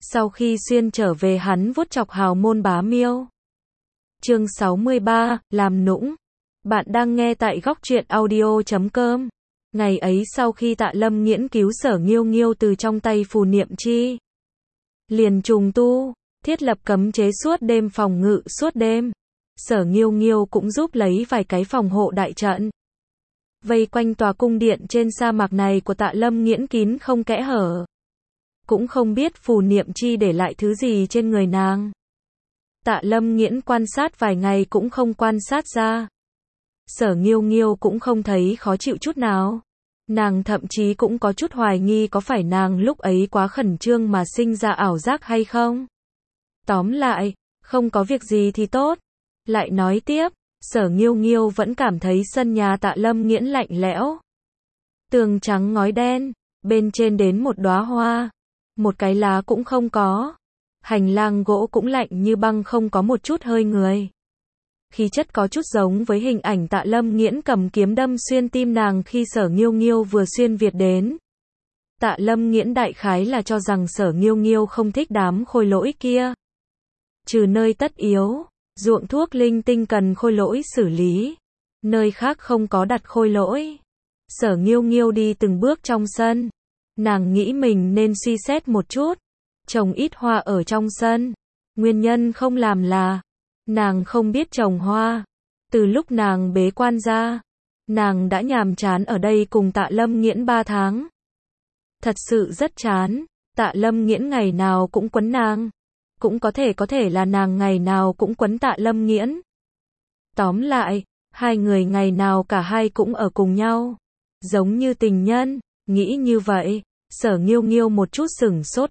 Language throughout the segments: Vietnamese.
Sau khi xuyên trở về hắn vuốt chọc hào môn bá miêu. Chương 63, làm nũng. Bạn đang nghe tại góc truyện audio.com. Ngày ấy sau khi Tạ Lâm nghiễn cứu Sở Nghiêu Nghiêu từ trong tay Phù Niệm Chi, liền trùng tu, thiết lập cấm chế suốt đêm phòng ngự suốt đêm. Sở Nghiêu Nghiêu cũng giúp lấy vài cái phòng hộ đại trận, vây quanh tòa cung điện trên sa mạc này của Tạ Lâm nghiễn kín không kẽ hở. Cũng không biết Phù Niệm Chi để lại thứ gì trên người nàng. Tạ Lâm nghiễn quan sát vài ngày cũng không quan sát ra. Sở Nghiêu Nghiêu cũng không thấy khó chịu chút nào. Nàng thậm chí cũng có chút hoài nghi có phải nàng lúc ấy quá khẩn trương mà sinh ra ảo giác hay không. Tóm lại, không có việc gì thì tốt. Lại nói tiếp, Sở Nghiêu Nghiêu vẫn cảm thấy sân nhà Tạ Lâm nghiễn lạnh lẽo. Tường trắng ngói đen, bên trên đến một đóa hoa, một cái lá cũng không có. Hành lang gỗ cũng lạnh như băng, không có một chút hơi người. Khí chất có chút giống với hình ảnh Tạ Lâm nghiễn cầm kiếm đâm xuyên tim nàng khi Sở Nghiêu Nghiêu vừa xuyên Việt đến. Tạ Lâm nghiễn đại khái là cho rằng Sở Nghiêu Nghiêu không thích đám khôi lỗi kia. Trừ nơi tất yếu, ruộng thuốc linh tinh cần khôi lỗi xử lý, nơi khác không có đặt khôi lỗi. Sở Nghiêu Nghiêu đi từng bước trong sân. Nàng nghĩ mình nên suy xét một chút, trồng ít hoa ở trong sân. Nguyên nhân không làm là nàng không biết trồng hoa. Từ lúc nàng bế quan ra, nàng đã nhàm chán ở đây cùng Tạ Lâm nghiễn 3 tháng. Thật sự rất chán. Tạ Lâm nghiễn ngày nào cũng quấn nàng. Cũng có thể là nàng ngày nào cũng quấn Tạ Lâm nghiễn. Tóm lại, hai người ngày nào cả hai cũng ở cùng nhau, giống như tình nhân. Nghĩ như vậy, Sở Nghiêu Nghiêu một chút sửng sốt.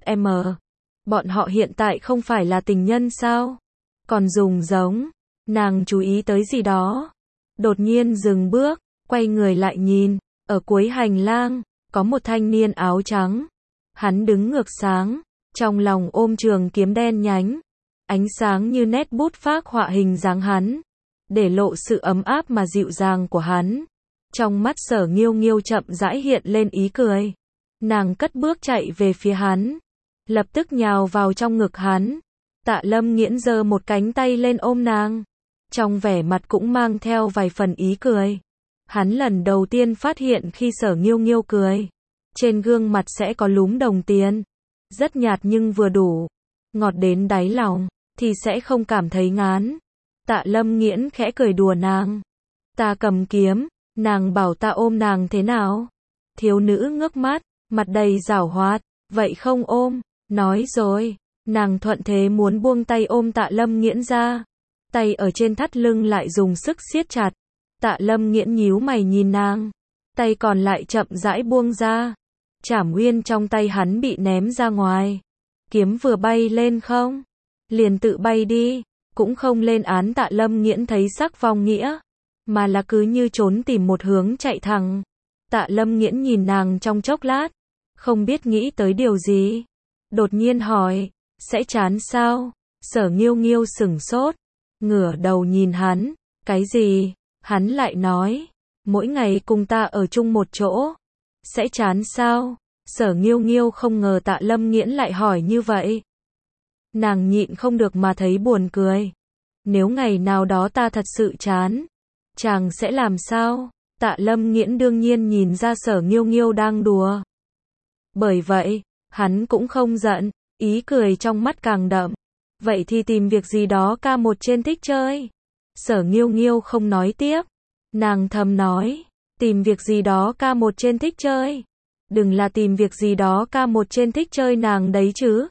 Bọn họ hiện tại không phải là tình nhân sao? Còn dùng giống. Nàng chú ý tới gì đó. Đột nhiên dừng bước, quay người lại nhìn. Ở cuối hành lang, có một thanh niên áo trắng. Hắn đứng ngược sáng, trong lòng ôm trường kiếm đen nhánh. Ánh sáng như nét bút phác họa hình dáng hắn, để lộ sự ấm áp mà dịu dàng của hắn. Trong mắt Sở Nghiêu Nghiêu chậm rãi hiện lên ý cười. Nàng cất bước chạy về phía hắn, lập tức nhào vào trong ngực hắn. Tạ Lâm nghiễn giơ một cánh tay lên ôm nàng, trong vẻ mặt cũng mang theo vài phần ý cười. Hắn lần đầu tiên phát hiện khi Sở Nghiêu Nghiêu cười, trên gương mặt sẽ có lúm đồng tiền, rất nhạt nhưng vừa đủ, ngọt đến đáy lòng, thì sẽ không cảm thấy ngán. Tạ Lâm nghiễn khẽ cười đùa nàng. Ta cầm kiếm, nàng bảo ta ôm nàng thế nào? Thiếu nữ ngước mắt, mặt đầy giảo hoạt. Vậy không ôm. Nói rồi, nàng thuận thế muốn buông tay ôm Tạ Lâm nghiễn ra. Tay ở trên thắt lưng lại dùng sức siết chặt. Tạ Lâm nghiễn nhíu mày nhìn nàng, tay còn lại chậm rãi buông ra. Trảm nguyên trong tay hắn bị ném ra ngoài. Kiếm vừa bay lên không, liền tự bay đi. Cũng không lên án Tạ Lâm nghiễn thấy sắc vong nghĩa, mà là cứ như trốn tìm một hướng chạy thẳng. Tạ Lâm nghiễn nhìn nàng trong chốc lát, không biết nghĩ tới điều gì, đột nhiên hỏi, sẽ chán sao? Sở Nghiêu Nghiêu sửng sốt, ngửa đầu nhìn hắn. Cái gì? Hắn lại nói, mỗi ngày cùng ta ở chung một chỗ, sẽ chán sao? Sở Nghiêu Nghiêu không ngờ Tạ Lâm nghiễn lại hỏi như vậy. Nàng nhịn không được mà thấy buồn cười. Nếu ngày nào đó ta thật sự chán, chàng sẽ làm sao? Tạ Lâm nghiễn đương nhiên nhìn ra Sở Nghiêu Nghiêu đang đùa. Bởi vậy, hắn cũng không giận, ý cười trong mắt càng đậm. Vậy thì tìm việc gì đó ca một trên thích chơi. Sở Nghiêu Nghiêu không nói tiếp. Nàng thầm nói, tìm việc gì đó ca một trên thích chơi. Đừng là tìm việc gì đó ca một trên thích chơi nàng đấy chứ.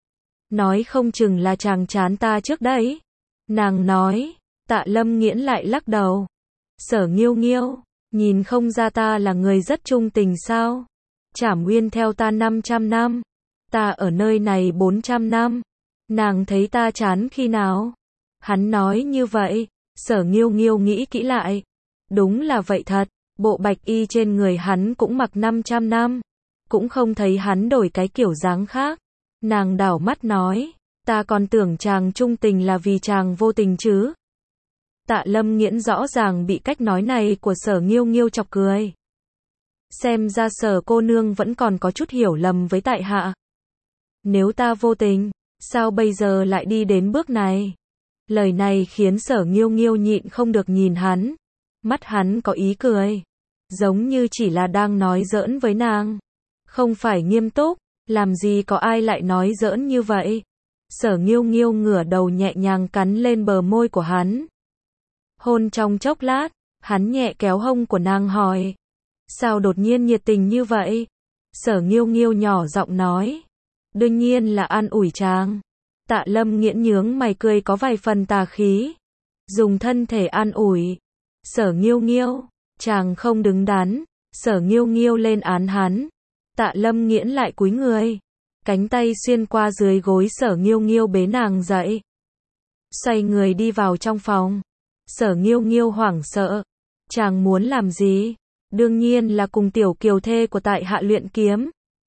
Nói không chừng là chàng chán ta trước đấy. Nàng nói. Tạ Lâm nghiễn lại lắc đầu. Sở Nghiêu Nghiêu, nhìn không ra ta là người rất trung tình sao? Trảm nguyên theo ta 500 năm, ta ở nơi này 400 năm. Nàng thấy ta chán khi nào? Hắn nói như vậy. Sở Nghiêu Nghiêu nghĩ kỹ lại. Đúng là vậy thật, bộ bạch y trên người hắn cũng mặc 500 năm, cũng không thấy hắn đổi cái kiểu dáng khác. Nàng đảo mắt nói, ta còn tưởng chàng trung tình là vì chàng vô tình chứ. Tạ Lâm nghiễn rõ ràng bị cách nói này của Sở Nghiêu Nghiêu chọc cười. Xem ra Sở cô nương vẫn còn có chút hiểu lầm với tại hạ. Nếu ta vô tình, sao bây giờ lại đi đến bước này? Lời này khiến Sở Nghiêu Nghiêu nhịn không được nhìn hắn. Mắt hắn có ý cười. Giống như chỉ là đang nói giỡn với nàng. Không phải nghiêm túc, làm gì có ai lại nói giỡn như vậy. Sở Nghiêu Nghiêu ngửa đầu nhẹ nhàng cắn lên bờ môi của hắn. Hôn trong chốc lát, hắn nhẹ kéo hông của nàng hỏi. Sao đột nhiên nhiệt tình như vậy? Sở Nghiêu Nghiêu nhỏ giọng nói. Đương nhiên là an ủi chàng. Tạ Lâm Nghiễn nhướng mày cười có vài phần tà khí. Dùng thân thể an ủi. Sở Nghiêu Nghiêu, chàng không đứng đắn. Sở Nghiêu Nghiêu lên án hắn. Tạ Lâm Nghiễn lại cúi người. Cánh tay xuyên qua dưới gối Sở Nghiêu Nghiêu bế nàng dậy. Xoay người đi vào trong phòng. Sở Nghiêu Nghiêu hoảng sợ. Chàng muốn làm gì? Đương nhiên là cùng tiểu kiều thê của tại hạ luyện kiếm.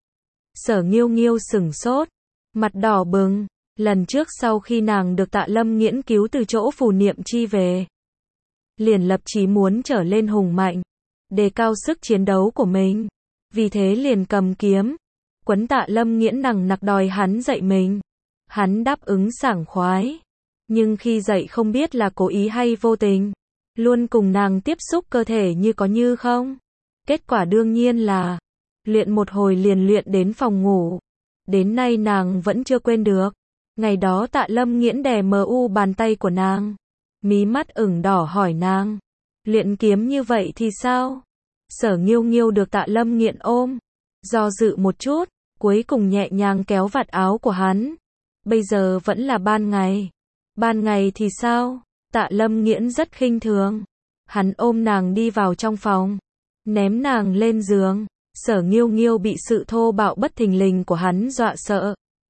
Sở Nghiêu Nghiêu sửng sốt. Mặt đỏ bừng. Lần trước sau khi nàng được Tạ Lâm Nghiễn cứu từ chỗ phù niệm chi về. Liền lập chí muốn trở lên hùng mạnh. Đề cao sức chiến đấu của mình. Vì thế liền cầm kiếm. Quấn Tạ Lâm Nghiễn nằng nặc đòi hắn dạy mình. Hắn đáp ứng sảng khoái. Nhưng khi dạy không biết là cố ý hay vô tình. Luôn cùng nàng tiếp xúc cơ thể như có như không. Kết quả đương nhiên là luyện một hồi liền luyện đến phòng ngủ. Đến nay nàng vẫn chưa quên được. Ngày đó Tạ Lâm Nghiễn đè mu bàn tay của nàng. Mí mắt ửng đỏ hỏi nàng. Luyện kiếm như vậy thì sao? Sở Nghiêu Nghiêu được Tạ Lâm Nghiễn ôm. Do dự một chút. Cuối cùng nhẹ nhàng kéo vạt áo của hắn. Bây giờ vẫn là ban ngày. Ban ngày thì sao? Tạ Lâm Nghiễn rất khinh thường. Hắn ôm nàng đi vào trong phòng. Ném nàng lên giường. Sở Nghiêu Nghiêu bị sự thô bạo bất thình lình của hắn dọa sợ.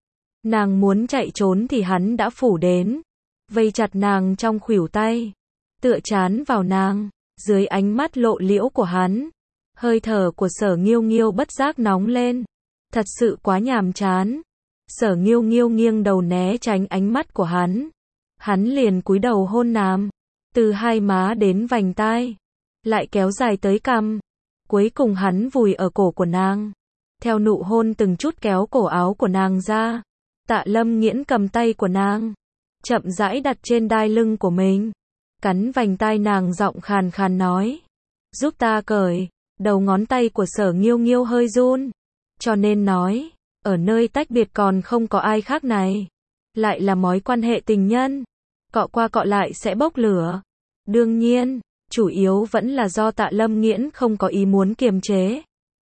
Nàng muốn chạy trốn thì hắn đã phủ đến. Vây chặt nàng trong khuỷu tay. Tựa chán vào nàng. Dưới ánh mắt lộ liễu của hắn. Hơi thở của Sở Nghiêu Nghiêu bất giác nóng lên. Thật sự quá nhàm chán. Sở Nghiêu Nghiêu nghiêng đầu né tránh ánh mắt của hắn. Hắn liền cúi đầu hôn nàng. Từ hai má đến vành tai. Lại kéo dài tới cằm. Cuối cùng hắn vùi ở cổ của nàng. Theo nụ hôn từng chút kéo cổ áo của nàng ra. Tạ Lâm Nghiễn cầm tay của nàng. Chậm rãi đặt trên đai lưng của mình. Cắn vành tai nàng giọng khàn khàn nói. Giúp ta cởi. Đầu ngón tay của Sở Nghiêu Nghiêu hơi run. Cho nên nói. Ở nơi tách biệt còn không có ai khác này. Lại là mối quan hệ tình nhân. Cọ qua cọ lại sẽ bốc lửa. Đương nhiên, chủ yếu vẫn là do Tạ Lâm Nghiễn không có ý muốn kiềm chế.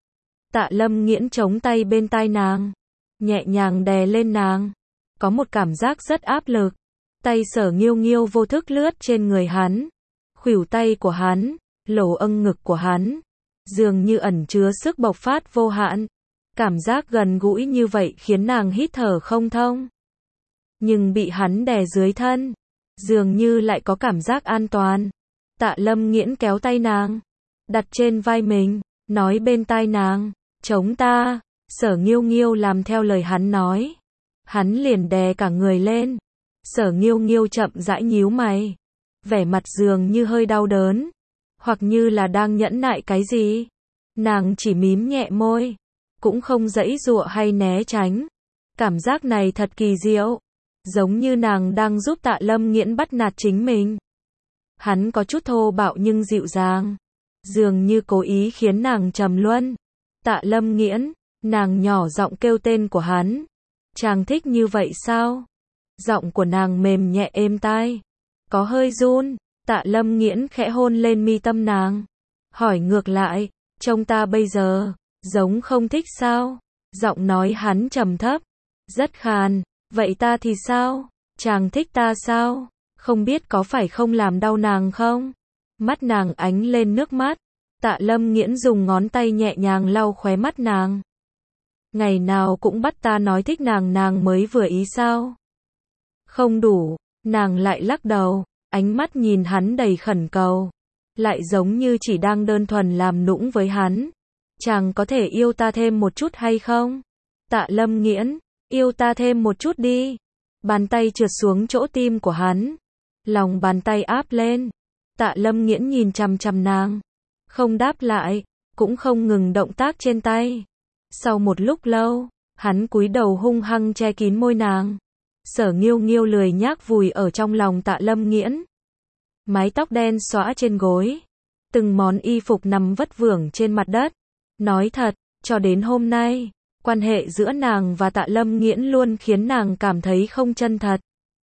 Tạ Lâm Nghiễn chống tay bên tai nàng. Nhẹ nhàng đè lên nàng. Có một cảm giác rất áp lực. Tay Sở Nghiêu Nghiêu vô thức lướt trên người hắn. Khuỷu tay của hắn. Lỗ âng ngực của hắn. Dường như ẩn chứa sức bộc phát vô hạn. Cảm giác gần gũi như vậy khiến nàng hít thở không thông. Nhưng bị hắn đè dưới thân. Dường như lại có cảm giác an toàn. Tạ Lâm Nghiễn kéo tay nàng. Đặt trên vai mình. Nói bên tai nàng. Chống ta. Sở Nghiêu Nghiêu làm theo lời hắn nói. Hắn liền đè cả người lên. Sở Nghiêu Nghiêu chậm rãi nhíu mày. Vẻ mặt dường như hơi đau đớn. Hoặc như là đang nhẫn nại cái gì. Nàng chỉ mím nhẹ môi. Cũng không giãy giụa hay né tránh. Cảm giác này thật kỳ diệu. Giống như nàng đang giúp Tạ Lâm Nghiễn bắt nạt chính mình. Hắn có chút thô bạo nhưng dịu dàng. Dường như cố ý khiến nàng trầm luân. Tạ Lâm Nghiễn, nàng nhỏ giọng kêu tên của hắn. Chàng thích như vậy sao? Giọng của nàng mềm nhẹ êm tai. Có hơi run. Tạ Lâm Nghiễn khẽ hôn lên mi tâm nàng. Hỏi ngược lại, trông ta bây giờ, giống không thích sao? Giọng nói hắn trầm thấp. Rất khàn. Vậy ta thì sao? Chàng thích ta sao? Không biết có phải không làm đau nàng không? Mắt nàng ánh lên nước mắt. Tạ Lâm Nghiễn dùng ngón tay nhẹ nhàng lau khóe mắt nàng. Ngày nào cũng bắt ta nói thích nàng mới vừa ý sao? Không đủ. Nàng lại lắc đầu. Ánh mắt nhìn hắn đầy khẩn cầu. Lại giống như chỉ đang đơn thuần làm nũng với hắn. Chàng có thể yêu ta thêm một chút hay không? Tạ Lâm Nghiễn, yêu ta thêm một chút đi. Bàn tay trượt xuống chỗ tim của hắn. Lòng bàn tay áp lên. Tạ Lâm Nghiễn nhìn chằm chằm nàng. Không đáp lại, cũng không ngừng động tác trên tay. Sau một lúc lâu, Hắn cúi đầu hung hăng che kín môi nàng. Sở Nghiêu Nghiêu lười nhác vùi ở trong lòng Tạ Lâm Nghiễn. Mái tóc đen xõa trên gối. Từng món y phục nằm vất vưởng trên mặt đất. Nói thật, cho đến hôm nay, quan hệ giữa nàng và Tạ Lâm Nghiễn luôn khiến nàng cảm thấy không chân thật.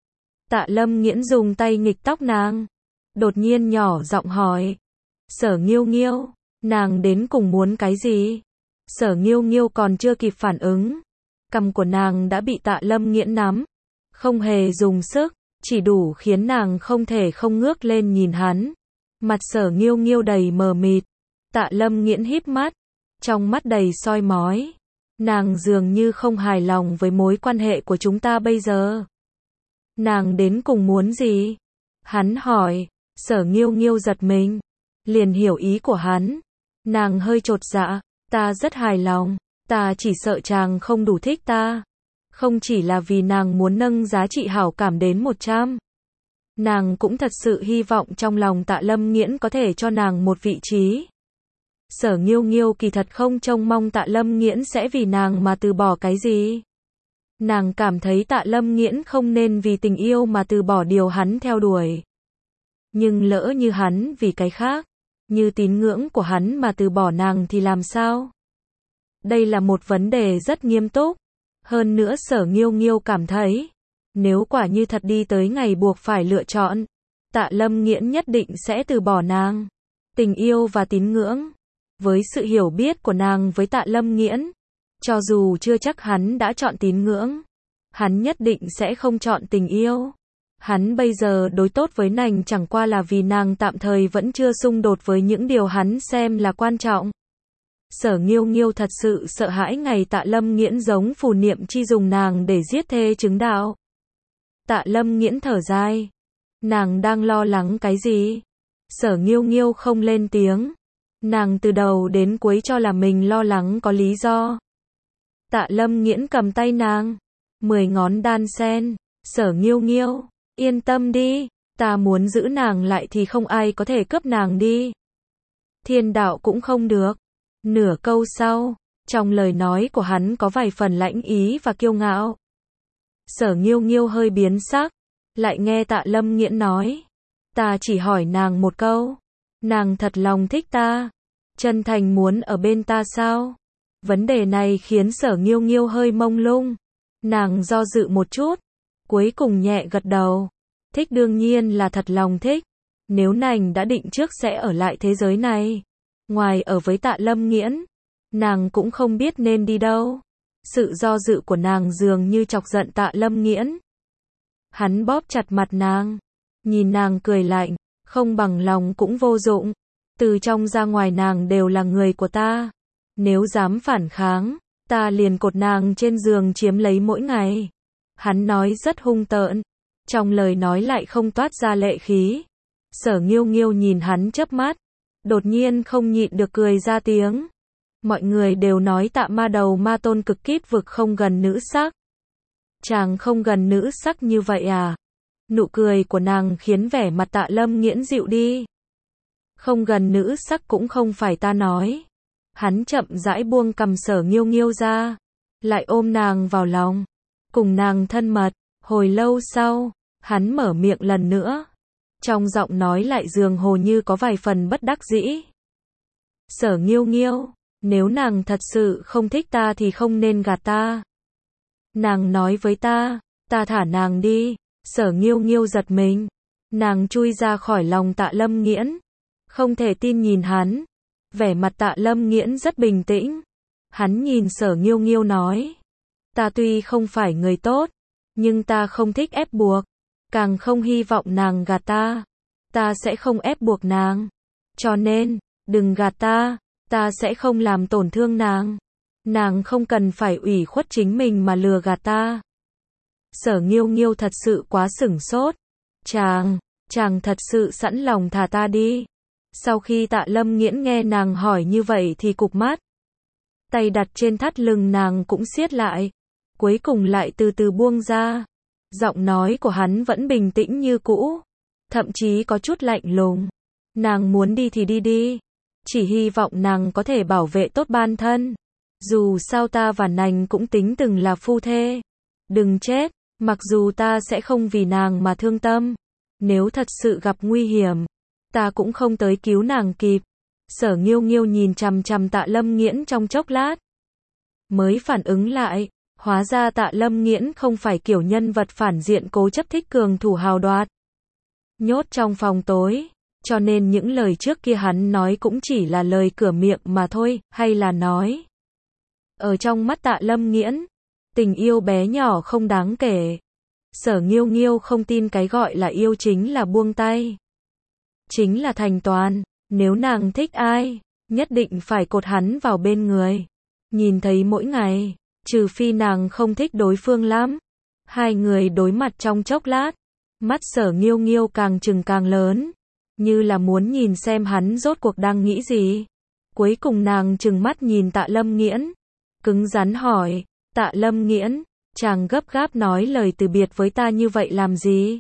Tạ Lâm Nghiễn dùng tay nghịch tóc nàng. Đột nhiên nhỏ giọng hỏi. Sở Nghiêu Nghiêu, nàng đến cùng muốn cái gì? Sở Nghiêu Nghiêu còn chưa kịp phản ứng. Cằm của nàng đã bị Tạ Lâm Nghiễn nắm. Không hề dùng sức, chỉ đủ khiến nàng không thể không ngước lên nhìn hắn. Mặt Sở Nghiêu Nghiêu đầy mờ mịt. Tạ Lâm Nghiễn híp mắt. Trong mắt đầy soi mói. Nàng dường như không hài lòng với mối quan hệ của chúng ta bây giờ. Nàng đến cùng muốn gì? Hắn hỏi. Sở Nghiêu Nghiêu giật mình. Liền hiểu ý của hắn. Nàng hơi chột dạ. Ta rất hài lòng. Ta chỉ sợ chàng không đủ thích ta. Không chỉ là vì nàng muốn nâng giá trị hảo cảm đến 100. Nàng cũng thật sự hy vọng trong lòng Tạ Lâm Nghiễn có thể cho nàng một vị trí. Sở Nghiêu Nghiêu kỳ thật không trông mong Tạ Lâm Nghiễn sẽ vì nàng mà từ bỏ cái gì. Nàng cảm thấy Tạ Lâm Nghiễn không nên vì tình yêu mà từ bỏ điều hắn theo đuổi. Nhưng lỡ như hắn vì cái khác, như tín ngưỡng của hắn mà từ bỏ nàng thì làm sao? Đây là một vấn đề rất nghiêm túc. Hơn nữa Sở Nghiêu Nghiêu cảm thấy, nếu quả như thật đi tới ngày buộc phải lựa chọn, Tạ Lâm Nghiễn nhất định sẽ từ bỏ nàng. Tình yêu và tín ngưỡng. Với sự hiểu biết của nàng với Tạ Lâm Nghiễn, cho dù chưa chắc hắn đã chọn tín ngưỡng, hắn nhất định sẽ không chọn tình yêu. Hắn bây giờ đối tốt với nàng chẳng qua là vì nàng tạm thời vẫn chưa xung đột với những điều hắn xem là quan trọng. Sở Nghiêu Nghiêu thật sự sợ hãi ngày Tạ Lâm Nghiễn giống phù niệm chi dùng nàng để giết thê chứng đạo. Tạ Lâm Nghiễn thở dài. Nàng đang lo lắng cái gì? Sở Nghiêu Nghiêu không lên tiếng. Nàng từ đầu đến cuối cho là mình lo lắng có lý do. Tạ Lâm Nghiễn cầm tay nàng. 10 ngón đan sen. Sở Nghiêu Nghiêu, yên tâm đi. Ta muốn giữ nàng lại thì không ai có thể cướp nàng đi. Thiên đạo cũng không được. Nửa câu sau, trong lời nói của hắn có vài phần lãnh ý và kiêu ngạo. Sở Nghiêu Nghiêu hơi biến sắc, lại nghe Tạ Lâm Nghiễn nói. Ta chỉ hỏi nàng một câu. Nàng thật lòng thích ta, chân thành muốn ở bên ta sao? Vấn đề này khiến Sở Nghiêu Nghiêu hơi mông lung. Nàng do dự một chút, cuối cùng nhẹ gật đầu. Thích đương nhiên là thật lòng thích. Nếu nàng đã định trước sẽ ở lại thế giới này, ngoài ở với Tạ Lâm Nghiễn, nàng cũng không biết nên đi đâu. Sự do dự của nàng dường như chọc giận Tạ Lâm Nghiễn. Hắn bóp chặt mặt nàng, nhìn nàng cười lạnh, không bằng lòng cũng vô dụng. Từ trong ra ngoài nàng đều là người của ta. Nếu dám phản kháng, ta liền cột nàng trên giường chiếm lấy mỗi ngày. Hắn nói rất hung tợn, trong lời nói lại không toát ra lệ khí. Sở Nghiêu Nghiêu nhìn hắn chớp mắt, đột nhiên không nhịn được cười ra tiếng. Mọi người đều nói Tạ Ma Đầu Ma Tôn cực kít vực không gần nữ sắc. Chàng không gần nữ sắc như vậy à? Nụ cười của nàng khiến vẻ mặt Tạ Lâm Nghiễn dịu đi. Không gần nữ sắc cũng không phải ta nói. Hắn chậm rãi buông cằm Sở Nghiêu Nghiêu ra, lại ôm nàng vào lòng, cùng nàng thân mật. Hồi lâu sau, hắn mở miệng lần nữa, trong giọng nói lại dường hồ như có vài phần bất đắc dĩ. Sở Nghiêu Nghiêu, nếu nàng thật sự không thích ta thì không nên gạt ta. Nàng nói với ta thả nàng đi. Sở Nghiêu Nghiêu giật mình, nàng chui ra khỏi lòng Tạ Lâm Nghiễn, không thể tin nhìn hắn. Vẻ mặt Tạ Lâm Nghiễn rất bình tĩnh. Hắn nhìn Sở Nghiêu Nghiêu nói, ta tuy không phải người tốt, nhưng ta không thích ép buộc, càng không hy vọng nàng gạt ta. Ta sẽ không ép buộc nàng, cho nên, đừng gạt ta, ta sẽ không làm tổn thương nàng. Nàng không cần phải ủy khuất chính mình mà lừa gạt ta. Sở Nghiêu Nghiêu thật sự quá sửng sốt. Chàng thật sự sẵn lòng thả ta đi. Sau khi Tạ Lâm Nghiễn nghe nàng hỏi như vậy thì cụp mắt. Tay đặt trên thắt lưng nàng cũng siết lại. Cuối cùng lại từ từ buông ra. Giọng nói của hắn vẫn bình tĩnh như cũ, thậm chí có chút lạnh lùng. Nàng muốn đi thì đi đi. Chỉ hy vọng nàng có thể bảo vệ tốt bản thân. Dù sao ta và nàng cũng tính từng là phu thê. Đừng chết, mặc dù ta sẽ không vì nàng mà thương tâm. Nếu thật sự gặp nguy hiểm, ta cũng không tới cứu nàng kịp. Sở Nghiêu Nghiêu nhìn chằm chằm Tạ Lâm Nghiễn trong chốc lát. Mới phản ứng lại, hóa ra Tạ Lâm Nghiễn không phải kiểu nhân vật phản diện cố chấp thích cường thủ hào đoạt. Nhốt trong phòng tối, cho nên những lời trước kia hắn nói cũng chỉ là lời cửa miệng mà thôi, hay là nói. Ở trong mắt Tạ Lâm Nghiễn, tình yêu bé nhỏ không đáng kể. Sở Nghiêu Nghiêu không tin cái gọi là yêu chính là buông tay. Chính là thành toàn, nếu nàng thích ai, nhất định phải cột hắn vào bên người. Nhìn thấy mỗi ngày, trừ phi nàng không thích đối phương lắm. Hai người đối mặt trong chốc lát, mắt Sở Nghiêu Nghiêu càng trừng càng lớn, như là muốn nhìn xem hắn rốt cuộc đang nghĩ gì. Cuối cùng nàng trừng mắt nhìn Tạ Lâm Nghiễn, cứng rắn hỏi, Tạ Lâm Nghiễn, chàng gấp gáp nói lời từ biệt với ta như vậy làm gì?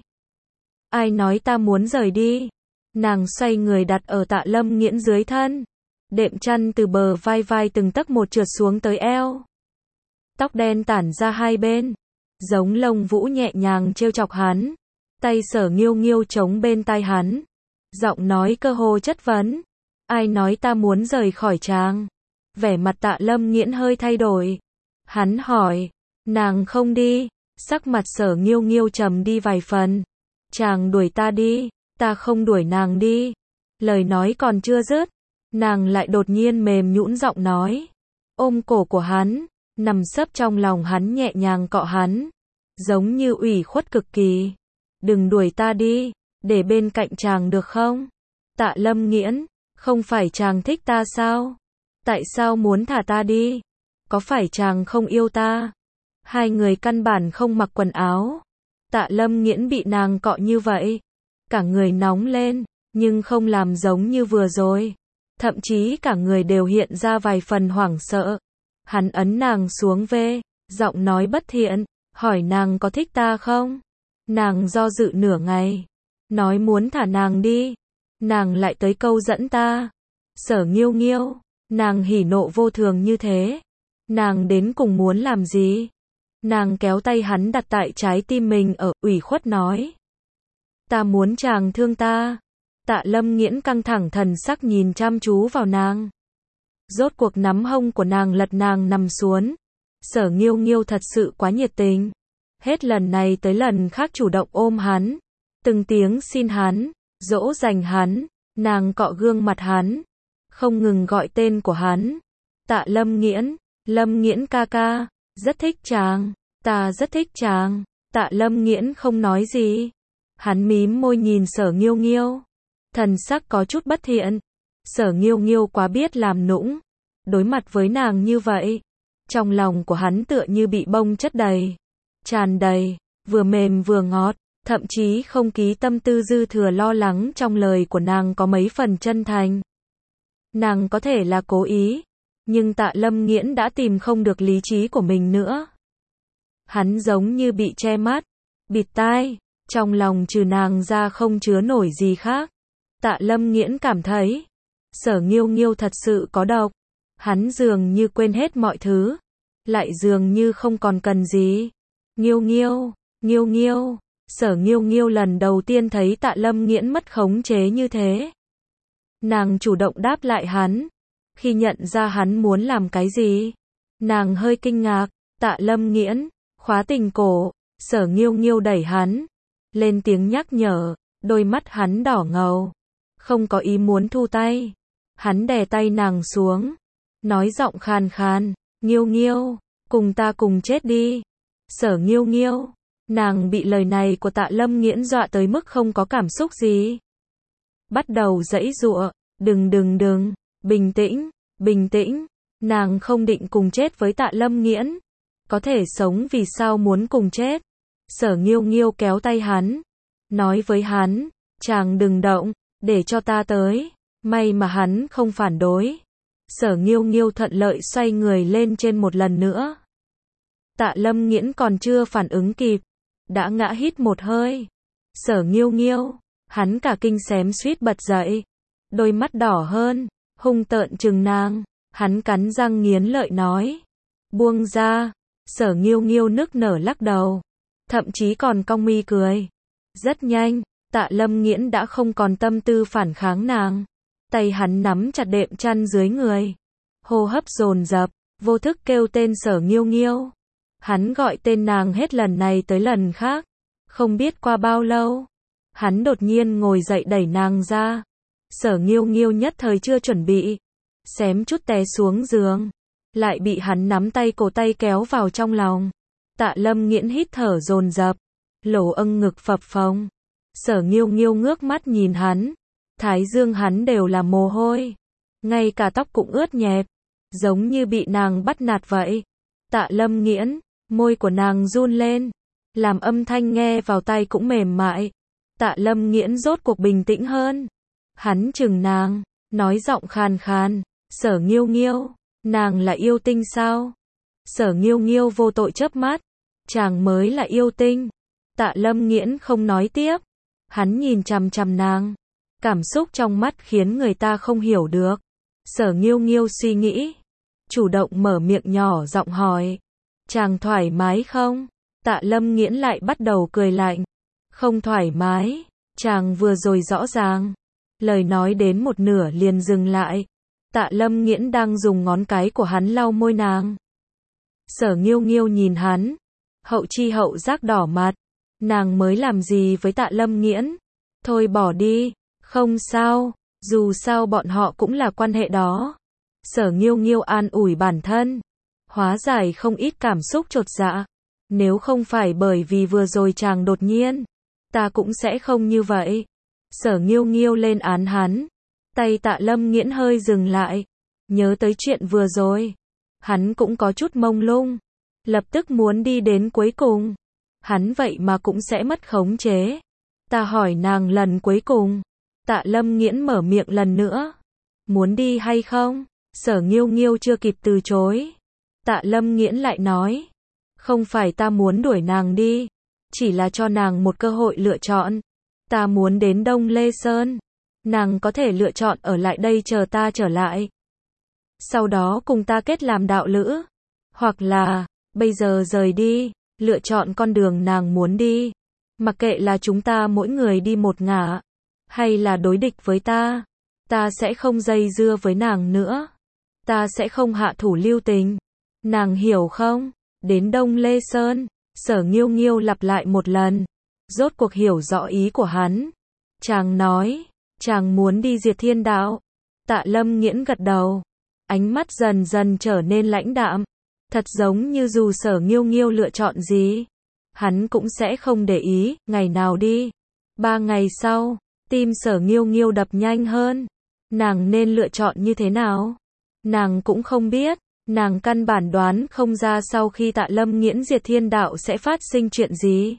Ai nói ta muốn rời đi? Nàng xoay người đặt ở Tạ Lâm Nghiễn dưới thân, đệm chăn từ bờ vai từng tấc một trượt xuống tới eo. Tóc đen tản ra hai bên, giống lông vũ nhẹ nhàng trêu chọc hắn. Tay Sở Nghiêu Nghiêu chống bên tai hắn, giọng nói cơ hồ chất vấn. Ai nói ta muốn rời khỏi chàng? Vẻ mặt Tạ Lâm Nghiễn hơi thay đổi. Hắn hỏi, nàng không đi. Sắc mặt Sở Nghiêu Nghiêu trầm đi vài phần. Chàng đuổi ta đi, ta không đuổi nàng đi. Lời nói còn chưa dứt, nàng lại đột nhiên mềm nhũn giọng nói. Ôm cổ của hắn, nằm sấp trong lòng hắn nhẹ nhàng cọ hắn, giống như ủy khuất cực kỳ. Đừng đuổi ta đi, để bên cạnh chàng được không? Tạ Lâm Nghiễn, không phải chàng thích ta sao? Tại sao muốn thả ta đi? Có phải chàng không yêu ta? Hai người căn bản không mặc quần áo. Tạ Lâm Nghiễn bị nàng cọ như vậy, cả người nóng lên, nhưng không làm giống như vừa rồi. Thậm chí cả người đều hiện ra vài phần hoảng sợ. Hắn ấn nàng xuống về, giọng nói bất thiện, hỏi nàng có thích ta không? Nàng do dự nửa ngày, nói muốn thả nàng đi. Nàng lại tới câu dẫn ta. Sở Nghiêu Nghiêu, nàng hỉ nộ vô thường như thế. Nàng đến cùng muốn làm gì? Nàng kéo tay hắn đặt tại trái tim mình ở, ủy khuất nói. Ta muốn chàng thương ta. Tạ Lâm Nghiễn căng thẳng thần sắc nhìn chăm chú vào nàng. Rốt cuộc nắm hông của nàng lật nàng nằm xuống. Sở Nghiêu Nghiêu thật sự quá nhiệt tình. Hết lần này tới lần khác chủ động ôm hắn. Từng tiếng xin hắn, dỗ dành hắn, nàng cọ gương mặt hắn. Không ngừng gọi tên của hắn. Tạ Lâm Nghiễn ca ca, rất thích chàng, ta rất thích chàng. Tạ Lâm Nghiễn không nói gì. Hắn mím môi nhìn Sở Nghiêu Nghiêu. Thần sắc có chút bất thiện. Sở Nghiêu Nghiêu quá biết làm nũng. Đối mặt với nàng như vậy, trong lòng của hắn tựa như bị bông chất đầy. Tràn đầy, vừa mềm vừa ngọt, thậm chí không ký tâm tư dư thừa lo lắng trong lời của nàng có mấy phần chân thành. Nàng có thể là cố ý, nhưng Tạ Lâm Nghiễn đã tìm không được lý trí của mình nữa. Hắn giống như bị che mắt, bịt tai, trong lòng trừ nàng ra không chứa nổi gì khác. Tạ Lâm Nghiễn cảm thấy, Sở Nghiêu Nghiêu thật sự có độc. Hắn dường như quên hết mọi thứ, lại dường như không còn cần gì. Nghiêu Nghiêu, Sở Nghiêu Nghiêu lần đầu tiên thấy Tạ Lâm Nghiễn mất khống chế như thế. Nàng chủ động đáp lại hắn. Khi nhận ra hắn muốn làm cái gì, nàng hơi kinh ngạc. Tạ Lâm Nghiễn, khóa tình cổ. Sở Nghiêu Nghiêu đẩy hắn, lên tiếng nhắc nhở, đôi mắt hắn đỏ ngầu. Không có ý muốn thu tay. Hắn đè tay nàng xuống, nói giọng khàn khàn, Nghiêu Nghiêu, cùng ta cùng chết đi. Sở Nghiêu Nghiêu, nàng bị lời này của Tạ Lâm Nghiễn dọa tới mức không có cảm xúc gì. Bắt đầu giãy giụa, đừng, bình tĩnh, nàng không định cùng chết với Tạ Lâm Nghiễn. Có thể sống vì sao muốn cùng chết. Sở Nghiêu Nghiêu kéo tay hắn, nói với hắn, chàng đừng động, để cho ta tới. May mà hắn không phản đối. Sở Nghiêu Nghiêu thuận lợi xoay người lên trên một lần nữa. Tạ Lâm Nghiễn còn chưa phản ứng kịp, đã ngã hít một hơi. Sở Nghiêu Nghiêu, hắn cả kinh xém suýt bật dậy, đôi mắt đỏ hơn, hung tợn trừng nàng. Hắn cắn răng nghiến lợi nói. Buông ra. Sở Nghiêu Nghiêu nức nở lắc đầu. Thậm chí còn cong mi cười. Rất nhanh, Tạ Lâm Nghiễn đã không còn tâm tư phản kháng nàng. Tay hắn nắm chặt đệm chăn dưới người. Hô hấp dồn dập, vô thức kêu tên Sở Nghiêu Nghiêu. Hắn gọi tên nàng hết lần này tới lần khác. Không biết qua bao lâu, hắn đột nhiên ngồi dậy đẩy nàng ra. Sở Nghiêu Nghiêu nhất thời chưa chuẩn bị, xém chút té xuống giường, lại bị hắn nắm tay cổ tay kéo vào trong lòng. Tạ Lâm Nghiễn hít thở dồn dập, lỗ âng ngực phập phồng. Sở Nghiêu Nghiêu ngước mắt nhìn hắn, thái dương hắn đều là mồ hôi, ngay cả tóc cũng ướt nhẹp, giống như bị nàng bắt nạt vậy. Tạ Lâm Nghiễn, môi của nàng run lên, làm âm thanh nghe vào tai cũng mềm mại. Tạ Lâm Nghiễn rốt cuộc bình tĩnh hơn. Hắn chừng nàng, nói giọng khàn khàn, Sở Nghiêu Nghiêu, nàng là yêu tinh sao? Sở Nghiêu Nghiêu vô tội chớp mắt, chàng mới là yêu tinh. Tạ Lâm Nghiễn không nói tiếp, hắn nhìn chằm chằm nàng, cảm xúc trong mắt khiến người ta không hiểu được. Sở Nghiêu Nghiêu suy nghĩ, chủ động mở miệng nhỏ giọng hỏi, chàng thoải mái không? Tạ Lâm Nghiễn lại bắt đầu cười lạnh, không thoải mái, chàng vừa rồi rõ ràng. Lời nói đến một nửa liền dừng lại. Tạ Lâm Nghiễn đang dùng ngón cái của hắn lau môi nàng. Sở Nghiêu Nghiêu nhìn hắn, hậu chi hậu giác đỏ mặt. Nàng mới làm gì với Tạ Lâm Nghiễn? Thôi bỏ đi, không sao, dù sao bọn họ cũng là quan hệ đó. Sở Nghiêu Nghiêu an ủi bản thân, hóa giải không ít cảm xúc chột dạ. Nếu không phải bởi vì vừa rồi chàng đột nhiên, ta cũng sẽ không như vậy. Sở Nghiêu Nghiêu lên án hắn. Tay Tạ Lâm Nghiễn hơi dừng lại. Nhớ tới chuyện vừa rồi, hắn cũng có chút mông lung. Lập tức muốn đi đến cuối cùng. Hắn vậy mà cũng sẽ mất khống chế. Ta hỏi nàng lần cuối cùng. Tạ Lâm Nghiễn mở miệng lần nữa. Muốn đi hay không? Sở Nghiêu Nghiêu chưa kịp từ chối. Tạ Lâm Nghiễn lại nói. Không phải ta muốn đuổi nàng đi, chỉ là cho nàng một cơ hội lựa chọn. Ta muốn đến Đông Lê Sơn, nàng có thể lựa chọn ở lại đây chờ ta trở lại. Sau đó cùng ta kết làm đạo lữ, hoặc là, bây giờ rời đi, lựa chọn con đường nàng muốn đi. Mặc kệ là chúng ta mỗi người đi một ngả, hay là đối địch với ta sẽ không dây dưa với nàng nữa. Ta sẽ không hạ thủ lưu tình. Nàng hiểu không? Đến Đông Lê Sơn, Sở Nghiêu Nghiêu lặp lại một lần, rốt cuộc hiểu rõ ý của hắn. Chàng nói, chàng muốn đi diệt thiên đạo. Tạ Lâm Nghiễn gật đầu, ánh mắt dần dần trở nên lãnh đạm, thật giống như dù Sở Nghiêu Nghiêu lựa chọn gì, hắn cũng sẽ không để ý. Ngày nào đi? 3 ngày sau, tim Sở Nghiêu Nghiêu đập nhanh hơn. Nàng nên lựa chọn như thế nào? Nàng cũng không biết. Nàng căn bản đoán không ra sau khi Tạ Lâm Nghiễn diệt thiên đạo sẽ phát sinh chuyện gì.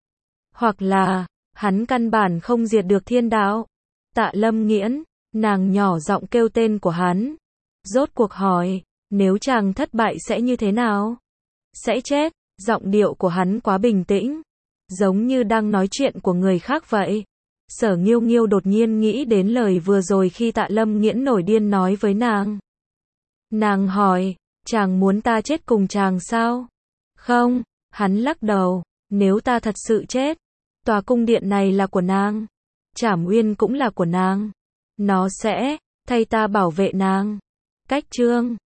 Hoặc là, hắn căn bản không diệt được thiên đạo. Tạ Lâm Nghiễn, nàng nhỏ giọng kêu tên của hắn. Rốt cuộc hỏi, nếu chàng thất bại sẽ như thế nào? Sẽ chết. Giọng điệu của hắn quá bình tĩnh, giống như đang nói chuyện của người khác vậy. Sở Nghiêu Nghiêu đột nhiên nghĩ đến lời vừa rồi khi Tạ Lâm Nghiễn nổi điên nói với nàng. Nàng hỏi, chàng muốn ta chết cùng chàng sao? Không, hắn lắc đầu, nếu ta thật sự chết, tòa cung điện này là của nàng, Trảm Uyên cũng là của nàng. Nó sẽ thay ta bảo vệ nàng. Cách chương